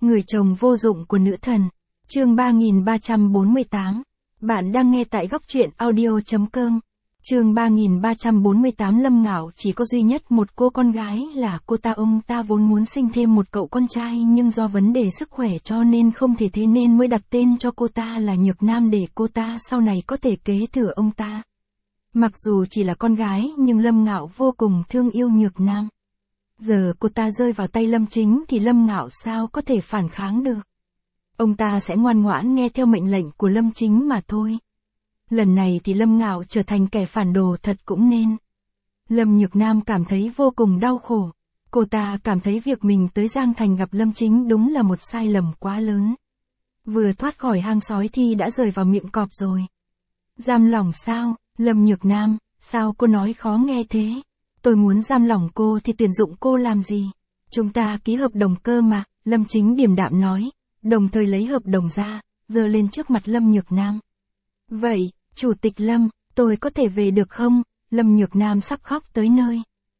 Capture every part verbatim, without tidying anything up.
Người chồng vô dụng của nữ thần. Chương ba nghìn ba trăm bốn mươi tám. Bạn đang nghe tại góc truyện audio chấm com. Chương ba nghìn ba trăm bốn mươi tám. Lâm Ngạo chỉ có duy nhất một cô con gái là cô ta. Ông ta vốn muốn sinh thêm một cậu con trai nhưng do vấn đề sức khỏe cho nên không thể, thế nên mới đặt tên cho cô ta là Nhược Nam để cô ta sau này có thể kế thừa ông ta. Mặc dù chỉ là con gái nhưng Lâm Ngạo vô cùng thương yêu Nhược Nam. Giờ cô ta rơi vào tay Lâm Chính thì Lâm Ngạo sao có thể phản kháng được. Ông ta sẽ ngoan ngoãn nghe theo mệnh lệnh của Lâm Chính mà thôi. Lần này thì Lâm Ngạo trở thành kẻ phản đồ thật cũng nên. Lâm Nhược Nam cảm thấy vô cùng đau khổ. Cô ta cảm thấy việc mình tới Giang Thành gặp Lâm Chính đúng là một sai lầm quá lớn. Vừa thoát khỏi hang sói thì đã rời vào miệng cọp rồi. Giam lỏng sao? Lâm Nhược Nam, sao cô nói khó nghe thế? Tôi muốn giam lỏng cô thì tuyển dụng cô làm gì? Chúng ta ký hợp đồng cơ mà, Lâm Chính điềm đạm nói, đồng thời lấy hợp đồng ra, giơ lên trước mặt Lâm Nhược Nam. Vậy, Chủ tịch Lâm, tôi có thể về được không? Lâm Nhược Nam sắp khóc tới nơi.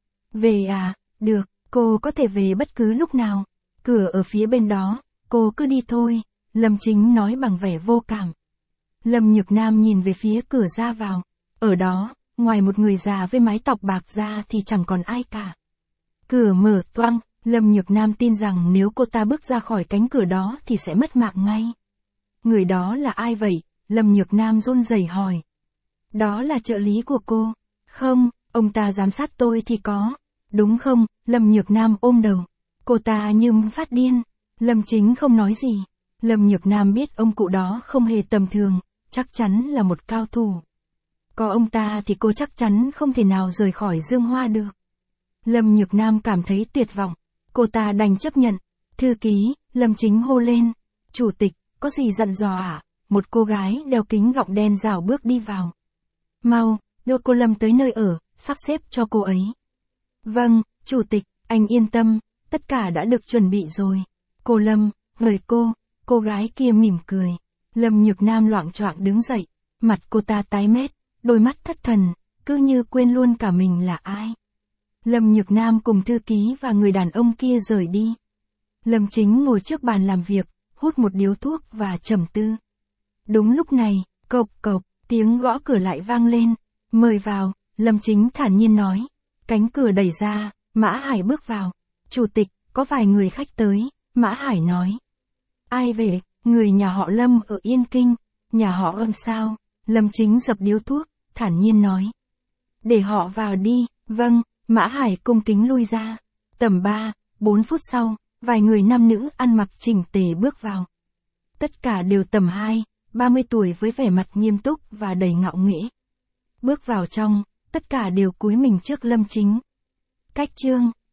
Về à, được, cô có thể về bất cứ lúc nào. Cửa ở phía bên đó, cô cứ đi thôi, Lâm Chính nói bằng vẻ vô cảm. Lâm Nhược Nam nhìn về phía cửa ra vào. Ở đó, ngoài một người già với mái tóc bạc ra thì chẳng còn ai cả. Cửa mở toang, Lâm Nhược Nam tin rằng nếu cô ta bước ra khỏi cánh cửa đó thì sẽ mất mạng ngay. Người đó là ai vậy? Lâm Nhược Nam run rẩy hỏi. Đó là trợ lý của cô. Không, ông ta giám sát tôi thì có. Đúng không? Lâm Nhược Nam ôm đầu. Cô ta như phát điên. Lâm Chính không nói gì. Lâm Nhược Nam biết ông cụ đó không hề tầm thường, chắc chắn là một cao thủ. Có ông ta thì cô chắc chắn không thể nào rời khỏi Dương Hoa được. Lâm Nhược Nam cảm thấy tuyệt vọng. Cô ta đành chấp nhận. Thư ký, Lâm Chính hô lên. Chủ tịch, có gì dặn dò à? Một cô gái đeo kính gọng đen rảo bước đi vào. Mau, đưa cô Lâm tới nơi ở, sắp xếp cho cô ấy. Vâng, Chủ tịch, anh yên tâm, tất cả đã được chuẩn bị rồi. Cô Lâm, mời cô, cô gái kia mỉm cười. Lâm Nhược Nam loạng choạng đứng dậy, mặt cô ta tái mét, đôi mắt thất thần, cứ như quên luôn cả mình là ai. Lâm Nhược Nam cùng thư ký và người đàn ông kia rời đi. Lâm Chính ngồi trước bàn làm việc, hút một điếu thuốc và trầm tư. Đúng lúc này, cộc cộc, tiếng gõ cửa lại vang lên. Mời vào, Lâm Chính thản nhiên nói. Cánh cửa đẩy ra, Mã Hải bước vào. Chủ tịch, có vài người khách tới, Mã Hải nói. Ai về? Người nhà họ Lâm ở Yên Kinh. Nhà họ Âm sao? Lâm Chính dập điếu thuốc, thản nhiên nói. Để họ vào đi. Vâng, Mã Hải cung kính lui ra. Tầm ba, bốn phút sau, vài người nam nữ ăn mặc chỉnh tề bước vào. Tất cả đều tầm hai, ba mươi tuổi với vẻ mặt nghiêm túc và đầy ngạo nghễ. Bước vào trong, tất cả đều cúi mình trước Lâm Chính. Cách chương,